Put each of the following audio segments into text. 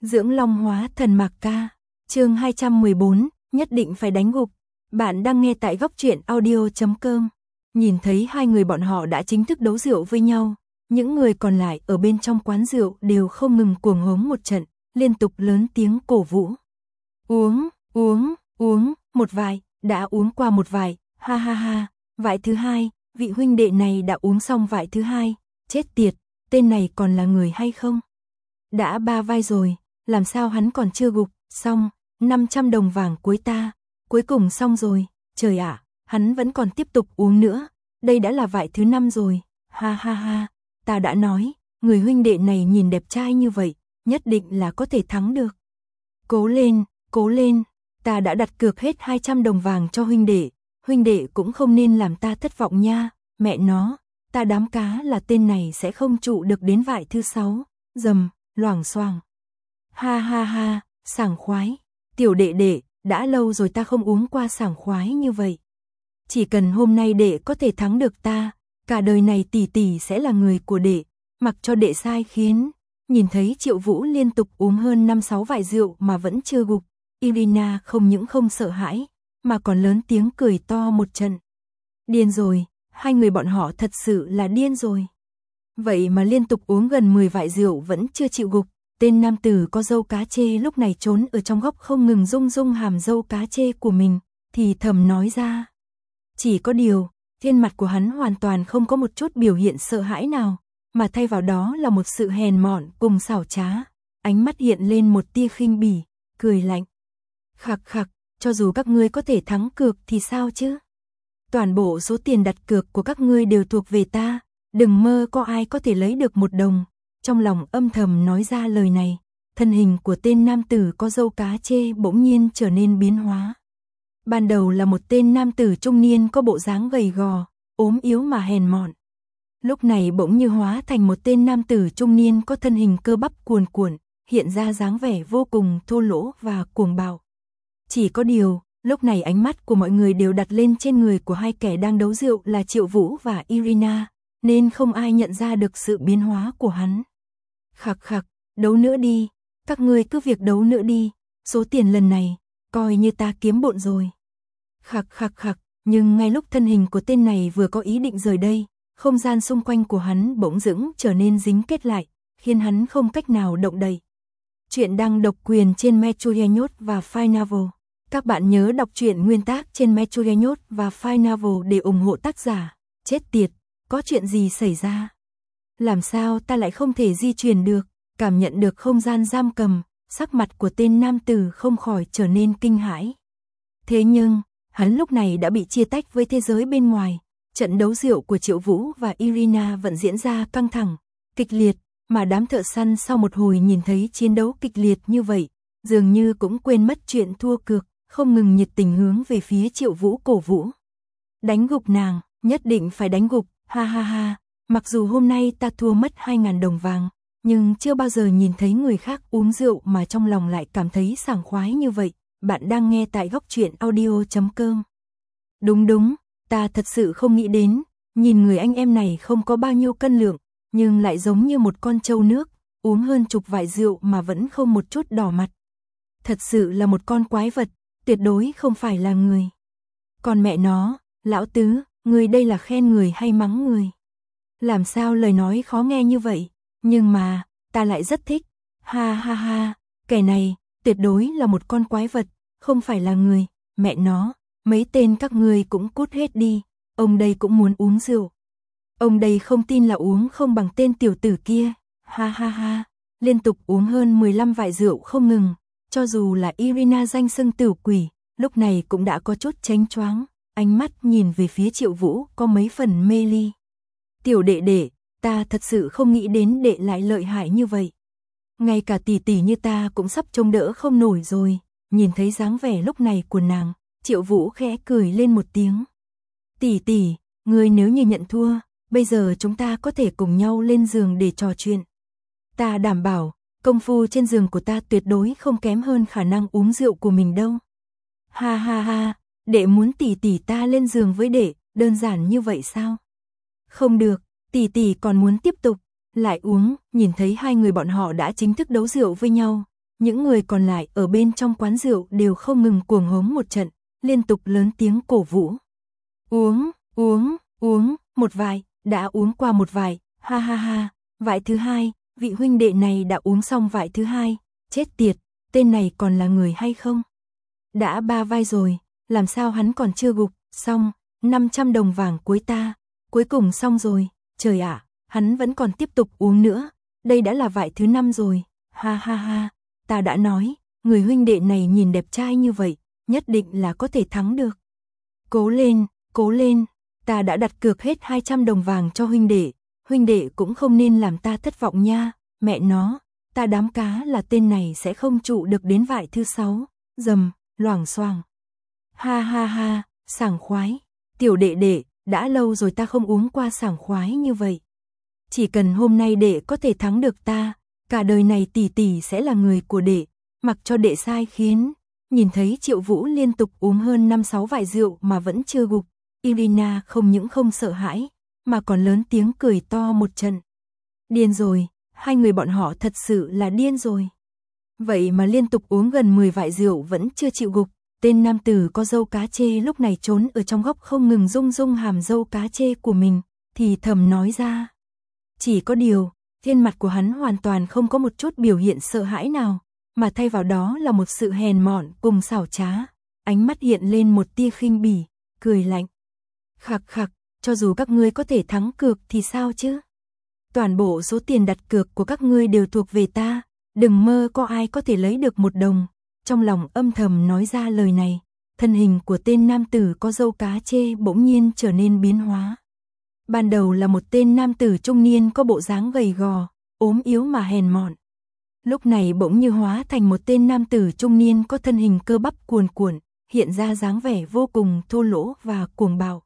Dưỡng Long Hóa Thần Mạc Ca, chương 214, nhất định phải đánh gục. Bạn đang nghe tại góc truyện audio.com. Nhìn thấy hai người bọn họ đã chính thức đấu rượu với nhau, những người còn lại ở bên trong quán rượu đều không ngừng cuồng hống một trận, liên tục lớn tiếng cổ vũ. Uống, một vài, đã uống qua một vài, ha ha ha, vại thứ hai, vị huynh đệ này đã uống xong vại thứ hai, chết tiệt, tên này còn là người hay không? Đã 3 vai rồi, làm sao hắn còn chưa gục, xong, 500 đồng vàng cuối ta, cuối cùng xong rồi, trời ạ, hắn vẫn còn tiếp tục uống nữa, đây đã là vại thứ 5 rồi, ha ha ha, ta đã nói, người huynh đệ này nhìn đẹp trai như vậy, nhất định là có thể thắng được. Cố lên, ta đã đặt cược hết 200 đồng vàng cho huynh đệ cũng không nên làm ta thất vọng nha, mẹ nó, ta đám cá là tên này sẽ không trụ được đến vại thứ 6, dầm, loảng xoảng. Ha ha ha, sảng khoái, tiểu đệ đệ, đã lâu rồi ta không uống qua sảng khoái như vậy. Chỉ cần hôm nay đệ có thể thắng được ta, cả đời này tỷ tỷ sẽ là người của đệ, mặc cho đệ sai khiến. Nhìn thấy Triệu Vũ liên tục uống hơn 5-6 vại rượu mà vẫn chưa gục, Irina không những không sợ hãi, mà còn lớn tiếng cười to một trận. Điên rồi, hai người bọn họ thật sự là điên rồi. Vậy mà liên tục uống gần 10 vại rượu vẫn chưa chịu gục, tên nam tử có râu cá chê lúc này trốn ở trong góc không ngừng rung rung hàm râu cá chê của mình, thì thầm nói ra. Chỉ có điều, trên mặt của hắn hoàn toàn không có một chút biểu hiện sợ hãi nào, mà thay vào đó là một sự hèn mọn cùng xảo trá, ánh mắt hiện lên một tia khinh bỉ, cười lạnh. Khặc khặc, cho dù các ngươi có thể thắng cược thì sao chứ? Toàn bộ số tiền đặt cược của các ngươi đều thuộc về ta, đừng mơ có ai có thể lấy được 1 đồng. Trong lòng âm thầm nói ra lời này, thân hình của tên nam tử có râu cá chê bỗng nhiên trở nên biến hóa. Ban đầu là một tên nam tử trung niên có bộ dáng gầy gò, ốm yếu mà hèn mọn. Lúc này bỗng như hóa thành một tên nam tử trung niên có thân hình cơ bắp cuồn cuộn, hiện ra dáng vẻ vô cùng thô lỗ và cuồng bạo. Chỉ có điều, lúc này ánh mắt của mọi người đều đặt lên trên người của hai kẻ đang đấu rượu là Triệu Vũ và Irina, nên không ai nhận ra được sự biến hóa của hắn. Khặc khặc, đấu nữa đi, các ngươi cứ việc đấu nữa đi, số tiền lần này, coi như ta kiếm bộn rồi. Khặc khặc khặc, nhưng ngay lúc thân hình của tên này vừa có ý định rời đây, không gian xung quanh của hắn bỗng dưng trở nên dính kết lại, khiến hắn không cách nào động đậy. Chuyện đăng độc quyền trên Metro và File Novel. Các bạn nhớ đọc truyện nguyên tác trên Metro và File Novel để ủng hộ tác giả. Chết tiệt, có chuyện gì xảy ra? Làm sao ta lại không thể di chuyển được? Cảm nhận được không gian giam cầm, sắc mặt của tên nam tử không khỏi trở nên kinh hãi. Thế nhưng, hắn lúc này đã bị chia tách với thế giới bên ngoài. Trận đấu rượu của Triệu Vũ và Irina vẫn diễn ra căng thẳng, kịch liệt, mà đám thợ săn sau một hồi nhìn thấy chiến đấu kịch liệt như vậy, dường như cũng quên mất chuyện thua cược, không ngừng nhiệt tình hướng về phía Triệu Vũ cổ vũ. Đánh gục nàng, nhất định phải đánh gục, ha ha ha, mặc dù hôm nay ta thua mất 2.000 đồng vàng, nhưng chưa bao giờ nhìn thấy người khác uống rượu mà trong lòng lại cảm thấy sảng khoái như vậy. Bạn đang nghe tại góc truyện audio.com. Đúng, ta thật sự không nghĩ đến, nhìn người anh em này không có bao nhiêu cân lượng, nhưng lại giống như một con trâu nước, uống hơn chục vại rượu mà vẫn không một chút đỏ mặt. Thật sự là một con quái vật, tuyệt đối không phải là người. Còn mẹ nó, lão tứ, người đây là khen người hay mắng người? Làm sao lời nói khó nghe như vậy, nhưng mà, ta lại rất thích, ha ha ha, kẻ này, tuyệt đối là một con quái vật, không phải là người, mẹ nó, mấy tên các ngươi cũng cút hết đi, ông đây cũng muốn uống rượu. Ông đây không tin là uống không bằng tên tiểu tử kia, ha ha ha, liên tục uống hơn 15 vại rượu không ngừng, cho dù là Irina danh xưng tử quỷ, lúc này cũng đã có chút chánh choáng, ánh mắt nhìn về phía Triệu Vũ có mấy phần mê ly. Tiểu đệ đệ, ta thật sự không nghĩ đến đệ lại lợi hại như vậy. Ngay cả tỷ tỷ như ta cũng sắp trông đỡ không nổi rồi, nhìn thấy dáng vẻ lúc này của nàng, Triệu Vũ khẽ cười lên một tiếng. Tỷ, ngươi nếu như nhận thua, bây giờ chúng ta có thể cùng nhau lên giường để trò chuyện. Ta đảm bảo, công phu trên giường của ta tuyệt đối không kém hơn khả năng uống rượu của mình đâu. Ha ha ha, đệ muốn tỷ ta lên giường với đệ, đơn giản như vậy sao? Không được, tỷ còn muốn tiếp tục, lại uống, nhìn thấy hai người bọn họ đã chính thức đấu rượu với nhau, những người còn lại ở bên trong quán rượu đều không ngừng cuồng hống một trận, liên tục lớn tiếng cổ vũ. Uống, uống, uống, một vài, đã uống qua một vài, ha ha ha, vại thứ hai, vị huynh đệ này đã uống xong vại thứ hai, chết tiệt, tên này còn là người hay không? Đã 3 vai rồi, làm sao hắn còn chưa gục, xong, 500 đồng vàng cuối ta, cuối cùng xong rồi, trời ạ, hắn vẫn còn tiếp tục uống nữa, đây đã là vại thứ 5 rồi, ha ha ha, ta đã nói, người huynh đệ này nhìn đẹp trai như vậy, nhất định là có thể thắng được. Cố lên, ta đã đặt cược hết 200 đồng vàng cho huynh đệ cũng không nên làm ta thất vọng nha, mẹ nó, ta đám cá là tên này sẽ không trụ được đến vại thứ 6, dầm, loảng xoảng. Ha ha ha, sảng khoái, tiểu đệ đệ, đã lâu rồi ta không uống qua sảng khoái như vậy. Chỉ cần hôm nay đệ có thể thắng được ta, cả đời này tỷ tỷ sẽ là người của đệ, mặc cho đệ sai khiến. Nhìn thấy Triệu Vũ liên tục uống hơn 5-6 vại rượu mà vẫn chưa gục, Irina không những không sợ hãi, mà còn lớn tiếng cười to một trận. Điên rồi, hai người bọn họ thật sự là điên rồi. Vậy mà liên tục uống gần 10 vại rượu vẫn chưa chịu gục, tên nam tử có râu cá chê lúc này trốn ở trong góc không ngừng rung rung hàm râu cá chê của mình, thì thầm nói ra. Chỉ có điều, trên mặt của hắn hoàn toàn không có một chút biểu hiện sợ hãi nào, mà thay vào đó là một sự hèn mọn cùng xảo trá, ánh mắt hiện lên một tia khinh bỉ, cười lạnh. Khặc khặc, cho dù các ngươi có thể thắng cược thì sao chứ? Toàn bộ số tiền đặt cược của các ngươi đều thuộc về ta, đừng mơ có ai có thể lấy được 1 đồng. Trong lòng âm thầm nói ra lời này, thân hình của tên nam tử có râu cá chê bỗng nhiên trở nên biến hóa. Ban đầu là một tên nam tử trung niên có bộ dáng gầy gò, ốm yếu mà hèn mọn. Lúc này bỗng như hóa thành một tên nam tử trung niên có thân hình cơ bắp cuồn cuộn, hiện ra dáng vẻ vô cùng thô lỗ và cuồng bạo.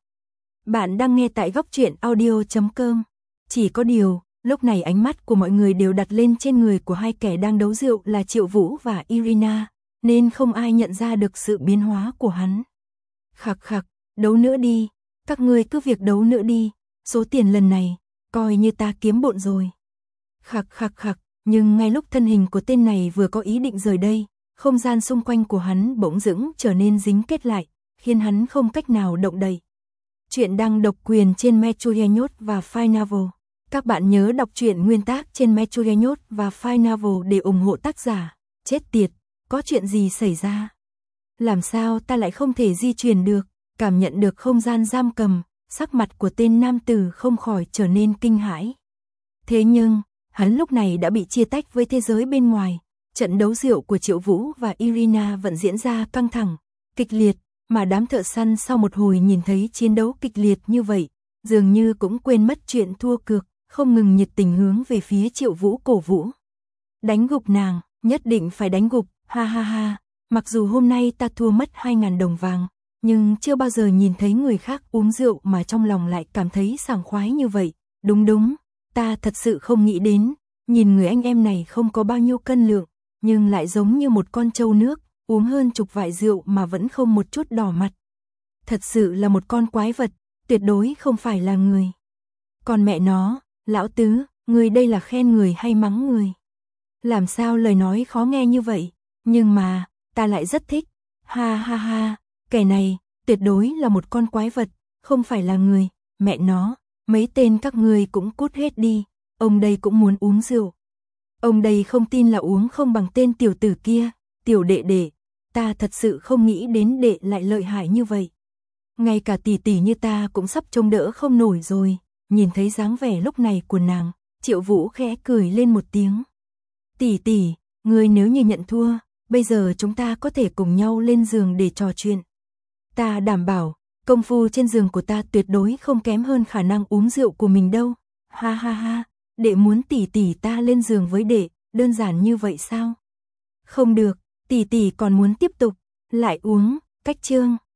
Bạn đang nghe tại goctruyện.audio.com. Chỉ có điều, lúc này ánh mắt của mọi người đều đặt lên trên người của hai kẻ đang đấu rượu là Triệu Vũ và Irina, nên không ai nhận ra được sự biến hóa của hắn. Khặc khặc, đấu nữa đi, các ngươi cứ việc đấu nữa đi, số tiền lần này, coi như ta kiếm bộn rồi. Khặc khặc khặc, nhưng ngay lúc thân hình của tên này vừa có ý định rời đây, không gian xung quanh của hắn bỗng dưng trở nên dính kết lại, khiến hắn không cách nào động đậy. Chuyện đăng độc quyền trên Metro.io và File. Các bạn nhớ đọc truyện nguyên tác trên Metro.io và File để ủng hộ tác giả. Chết tiệt, có chuyện gì xảy ra? Làm sao ta lại không thể di chuyển được? Cảm nhận được không gian giam cầm, sắc mặt của tên nam tử không khỏi trở nên kinh hãi. Thế nhưng, hắn lúc này đã bị chia tách với thế giới bên ngoài. Trận đấu rượu của Triệu Vũ và Irina vẫn diễn ra căng thẳng, kịch liệt, mà đám thợ săn sau một hồi nhìn thấy chiến đấu kịch liệt như vậy, dường như cũng quên mất chuyện thua cược, không ngừng nhiệt tình hướng về phía Triệu Vũ cổ vũ. Đánh gục nàng, nhất định phải đánh gục, ha ha ha, mặc dù hôm nay ta thua mất 2.000 đồng vàng, nhưng chưa bao giờ nhìn thấy người khác uống rượu mà trong lòng lại cảm thấy sảng khoái như vậy, đúng, ta thật sự không nghĩ đến, nhìn người anh em này không có bao nhiêu cân lượng, nhưng lại giống như một con trâu nước, uống hơn chục vại rượu mà vẫn không một chút đỏ mặt. Thật sự là một con quái vật, tuyệt đối không phải là người. Còn mẹ nó, lão tứ, người đây là khen người hay mắng người? Làm sao lời nói khó nghe như vậy, nhưng mà, ta lại rất thích, ha ha ha, kẻ này, tuyệt đối là một con quái vật, không phải là người, mẹ nó, mấy tên các ngươi cũng cút hết đi, ông đây cũng muốn uống rượu. Ông đây không tin là uống không bằng tên tiểu tử kia, tiểu đệ đệ, ta thật sự không nghĩ đến đệ lại lợi hại như vậy. Ngay cả tỷ tỷ như ta cũng sắp trông đỡ không nổi rồi, nhìn thấy dáng vẻ lúc này của nàng, Triệu Vũ khẽ cười lên một tiếng. Tỷ tỷ, ngươi nếu như nhận thua, bây giờ chúng ta có thể cùng nhau lên giường để trò chuyện. Ta đảm bảo, công phu trên giường của ta tuyệt đối không kém hơn khả năng uống rượu của mình đâu. Ha ha ha, đệ muốn tỷ tỷ ta lên giường với đệ, đơn giản như vậy sao? Không được, tỷ tỷ còn muốn tiếp tục, lại uống, cách chương.